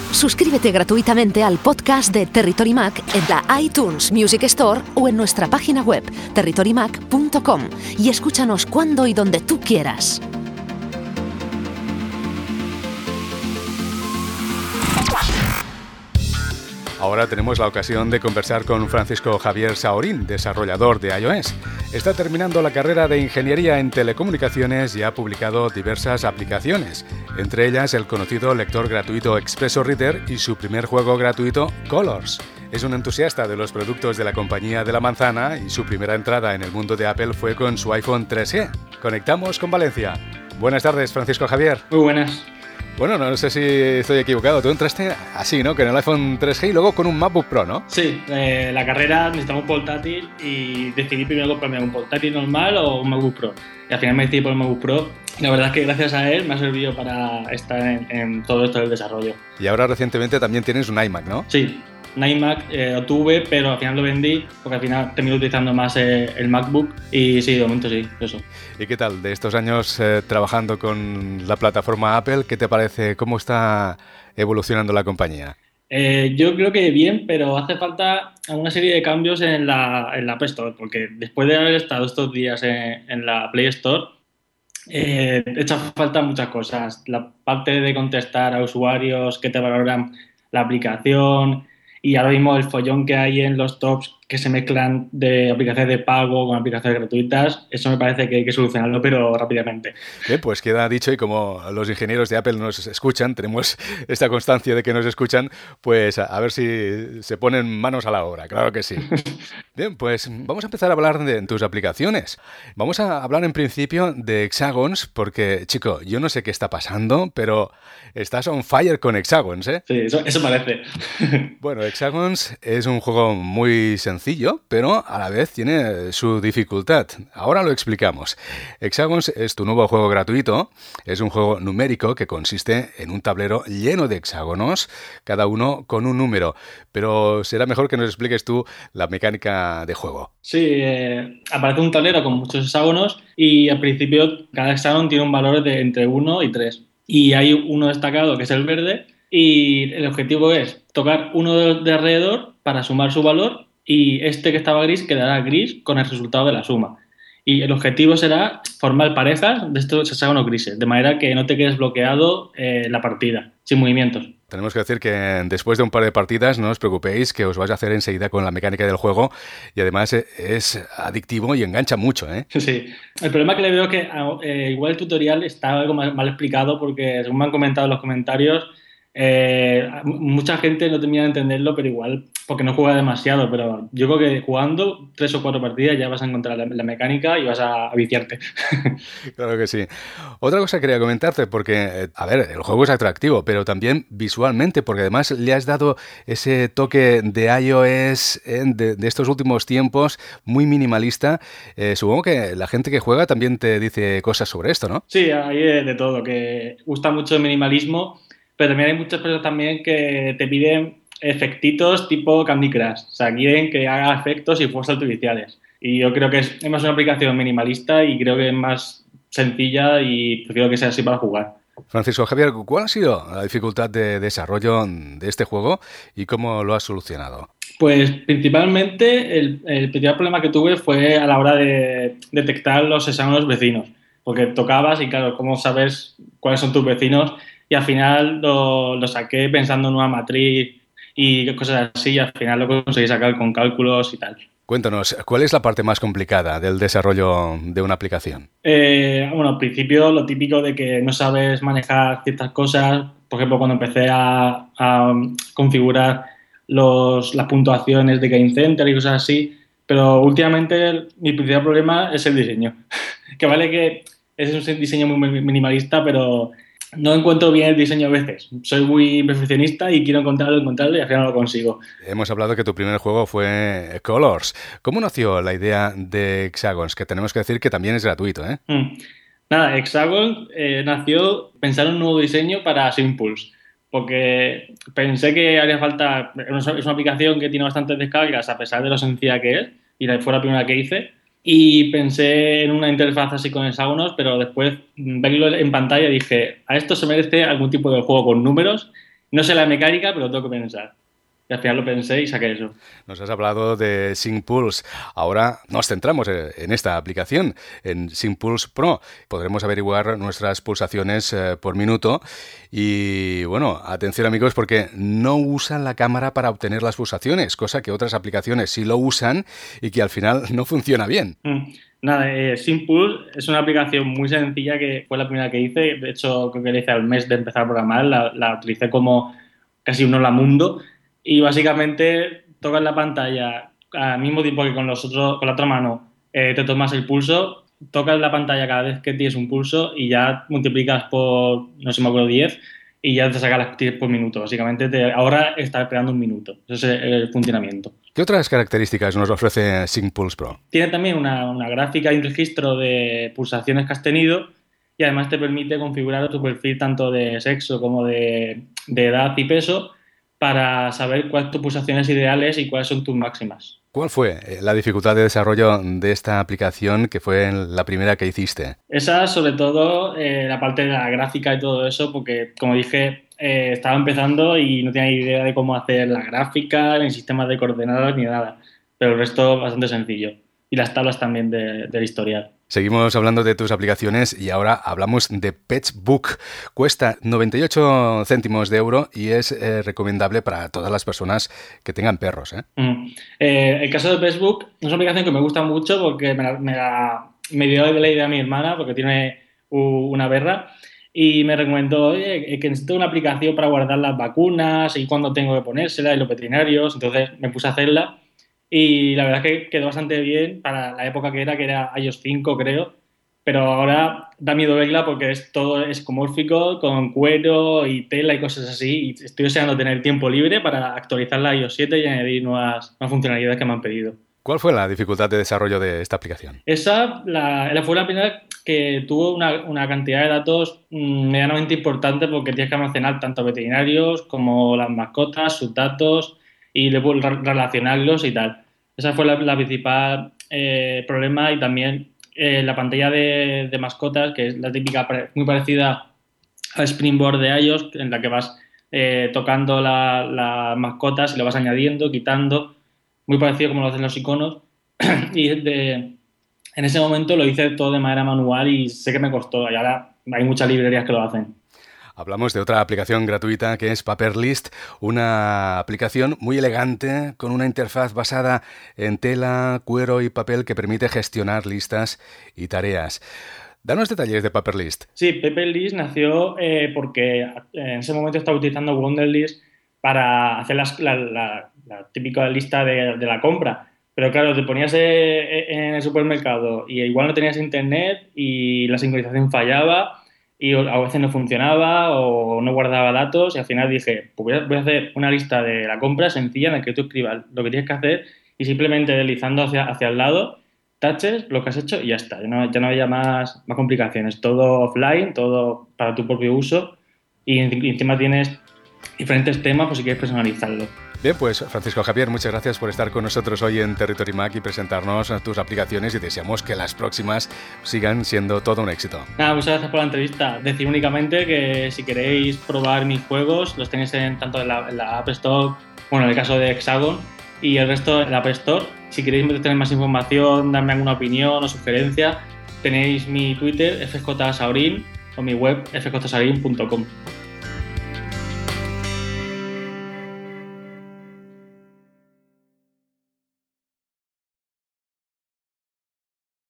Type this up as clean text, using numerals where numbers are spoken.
Suscríbete gratuitamente al podcast de Territory Mac en la iTunes Music Store o en nuestra página web territorymac.com y escúchanos cuando y donde tú quieras. Ahora tenemos la ocasión de conversar con Francisco Javier Saorín, desarrollador de iOS. Está terminando la carrera de Ingeniería en Telecomunicaciones y ha publicado diversas aplicaciones, entre ellas el conocido lector gratuito Expresso Reader y su primer juego gratuito, Colors. Es un entusiasta de los productos de la compañía de la manzana y su primera entrada en el mundo de Apple fue con su iPhone 3G. Conectamos con Valencia. Buenas tardes, Francisco Javier. Muy buenas. Bueno, no sé si estoy equivocado. Tú entraste así, ¿no? Con el iPhone 3G y luego con un MacBook Pro, ¿no? Sí, la carrera necesitaba un portátil y decidí primero comprarme un portátil normal o un MacBook Pro. Y al final me decidí por el MacBook Pro. La verdad es que gracias a él me ha servido para estar en todo esto del desarrollo. Y ahora recientemente también tienes un iMac, ¿no? Sí, un iMac lo tuve, pero al final lo vendí porque al final terminé utilizando más el MacBook y sí, de momento sí, eso. ¿Y qué tal de estos años trabajando con la plataforma Apple? ¿Qué te parece? ¿Cómo está evolucionando la compañía? Yo creo que bien, pero hace falta una serie de cambios en la App Store, porque después de haber estado estos días en la Play Store, echa falta muchas cosas. La parte de contestar a usuarios que te valoran la aplicación y ahora mismo el follón que hay en los tops que se mezclan de aplicaciones de pago con aplicaciones gratuitas, eso me parece que hay que solucionarlo, pero rápidamente. Bien, pues queda dicho, y como los ingenieros de Apple nos escuchan, tenemos esta constancia de que nos escuchan, pues a ver si se ponen manos a la obra, claro que sí. Bien, pues vamos a empezar a hablar de tus aplicaciones. Vamos a hablar en principio de Hexagons, porque, chico, yo no sé qué está pasando, pero estás on fire con Hexagons, ¿eh? Sí, eso parece. Bueno, Hexagons es un juego muy sencillo, pero a la vez tiene su dificultad. Ahora lo explicamos. Hexagons es tu nuevo juego gratuito. Es un juego numérico que consiste en un tablero lleno de hexágonos, cada uno con un número. Pero será mejor que nos expliques tú la mecánica de juego. Sí, aparece un tablero con muchos hexágonos y al principio cada hexágono tiene un valor de entre 1 y 3. Y hay uno destacado que es el verde y el objetivo es tocar uno de alrededor para sumar su valor y este que estaba gris quedará gris con el resultado de la suma. Y el objetivo será formar parejas de estos hexágonos grises, de manera que no te quedes bloqueado la partida, sin movimientos. Tenemos que decir que después de un par de partidas no os preocupéis, que os vais a hacer enseguida con la mecánica del juego y además es adictivo y engancha mucho, ¿eh? Sí. El problema que le veo es que igual el tutorial está algo mal explicado porque, según me han comentado en los comentarios, mucha gente no termina de entenderlo, pero igual porque no juega demasiado, pero yo creo que jugando 3 o 4 partidas ya vas a encontrar la mecánica y vas a viciarte. Claro que sí. Otra cosa que quería comentarte, porque, a ver, el juego es atractivo, pero también visualmente, porque además le has dado ese toque de iOS de estos últimos tiempos, muy minimalista. Supongo que la gente que juega también te dice cosas sobre esto, ¿no? Sí, hay de todo, que gusta mucho el minimalismo, pero también hay muchas personas también que te piden efectitos tipo Candy Crush. O sea, quieren que haga efectos y fuerzas artificiales. Y yo creo que es más una aplicación minimalista y creo que es más sencilla y prefiero que sea así para jugar. Francisco Javier, ¿cuál ha sido la dificultad de desarrollo de este juego y cómo lo has solucionado? Pues principalmente el principal problema que tuve fue a la hora de detectar los hexágonos vecinos. Porque tocabas y claro, ¿cómo sabes cuáles son tus vecinos? Y al final lo saqué pensando en una matriz y cosas así, y al final lo conseguí sacar con cálculos y tal. Cuéntanos, ¿cuál es la parte más complicada del desarrollo de una aplicación? Bueno, al principio lo típico de que no sabes manejar ciertas cosas. Por ejemplo, cuando empecé a configurar las puntuaciones de Game Center y cosas así. Pero últimamente mi principal problema es el diseño. Que vale que es un diseño muy minimalista, pero no encuentro bien el diseño a veces. Soy muy perfeccionista y quiero encontrarlo y al final no lo consigo. Hemos hablado que tu primer juego fue Colors. ¿Cómo nació la idea de Hexagons? Que tenemos que decir que también es gratuito, ¿eh? Nada, Hexagons nació pensar un nuevo diseño para Simpulse. Porque pensé que haría falta... Es una aplicación que tiene bastantes descargas a pesar de lo sencilla que es. Y fue la primera que hice. Y pensé en una interfaz así con hexágonos, pero después verlo en pantalla dije, a esto se merece algún tipo de juego con números No sé la mecánica, pero lo tengo que pensar. Y al final lo pensé y saqué eso. Nos has hablado de SyncPulse. Ahora nos centramos en esta aplicación, en SyncPulse Pro. Podremos averiguar nuestras pulsaciones por minuto. Y bueno, atención amigos, porque no usan la cámara para obtener las pulsaciones, cosa que otras aplicaciones sí lo usan y que al final no funciona bien. Nada, SyncPulse es una aplicación muy sencilla que fue la primera que hice. De hecho, creo que la hice al mes de empezar a programar. La utilicé como casi un hola mundo. Y básicamente tocas la pantalla al mismo tiempo que con la otra mano te tomas el pulso, tocas la pantalla cada vez que tienes un pulso y ya multiplicas por, no sé, me acuerdo, 10 y ya te saca las tiras por minuto. Básicamente ahora está esperando un minuto. Ese es el funcionamiento. ¿Qué otras características nos ofrece SyncPulse Pro? Tiene también una gráfica y un registro de pulsaciones que has tenido y además te permite configurar tu perfil tanto de sexo como de edad y peso para saber cuáles tus pulsaciones ideales y cuáles son tus máximas. ¿Cuál fue la dificultad de desarrollo de esta aplicación que fue la primera que hiciste? Esa, sobre todo, la parte de la gráfica y todo eso, porque, como dije, estaba empezando y no tenía idea de cómo hacer la gráfica, ni sistemas de coordenadas, ni nada. Pero el resto, bastante sencillo. Y las tablas también del historial. Seguimos hablando de tus aplicaciones y ahora hablamos de Petsbook. Cuesta 98 céntimos de euro y es recomendable para todas las personas que tengan perros. El caso de Petsbook es una aplicación que me gusta mucho porque me dio la idea a mi hermana, porque tiene una berra, y me recomendó, oye, que necesito una aplicación para guardar las vacunas y cuándo tengo que ponérselas y los veterinarios. Entonces me puse a hacerla. Y la verdad es que quedó bastante bien para la época que era iOS 5, creo. Pero ahora da miedo verla porque todo es escomórfico, con cuero y tela y cosas así. Y estoy deseando tener tiempo libre para actualizar la iOS 7 y añadir nuevas funcionalidades que me han pedido. ¿Cuál fue la dificultad de desarrollo de esta aplicación? Esa fue la primera que tuvo una cantidad de datos medianamente importante porque tienes que almacenar tanto veterinarios como las mascotas, sus datos y luego relacionarlos y tal. Esa fue la principal problema y también la pantalla de mascotas, que es la típica, muy parecida al Springboard de iOS, en la que vas tocando las mascotas y lo vas añadiendo, quitando, muy parecido como lo hacen los iconos. Y en ese momento lo hice todo de manera manual y sé que me costó, y ahora hay muchas librerías que lo hacen. Hablamos de otra aplicación gratuita que es Paperlist, una aplicación muy elegante con una interfaz basada en tela, cuero y papel que permite gestionar listas y tareas. Danos detalles de Paperlist. Sí, Paperlist nació porque en ese momento estaba utilizando Wunderlist para hacer la típica lista de la compra. Pero claro, te ponías en el supermercado y igual no tenías internet y la sincronización fallaba y a veces no funcionaba o no guardaba datos y al final dije, pues voy a hacer una lista de la compra sencilla en la que tú escribas lo que tienes que hacer y simplemente deslizando hacia el lado, taches lo que has hecho y ya está. Ya no había más complicaciones. Todo offline, todo para tu propio uso y encima tienes diferentes temas por si quieres personalizarlo. Bien, pues Francisco Javier, muchas gracias por estar con nosotros hoy en Territory Mac y presentarnos tus aplicaciones y deseamos que las próximas sigan siendo todo un éxito. Nada, muchas gracias por la entrevista. Decir únicamente que si queréis probar mis juegos, los tenéis tanto en la App Store, bueno, en el caso de Hexagon, y el resto en la App Store. Si queréis tener más información, darme alguna opinión o sugerencia, tenéis mi Twitter, FJSaurin, o mi web, fjsaurin.com.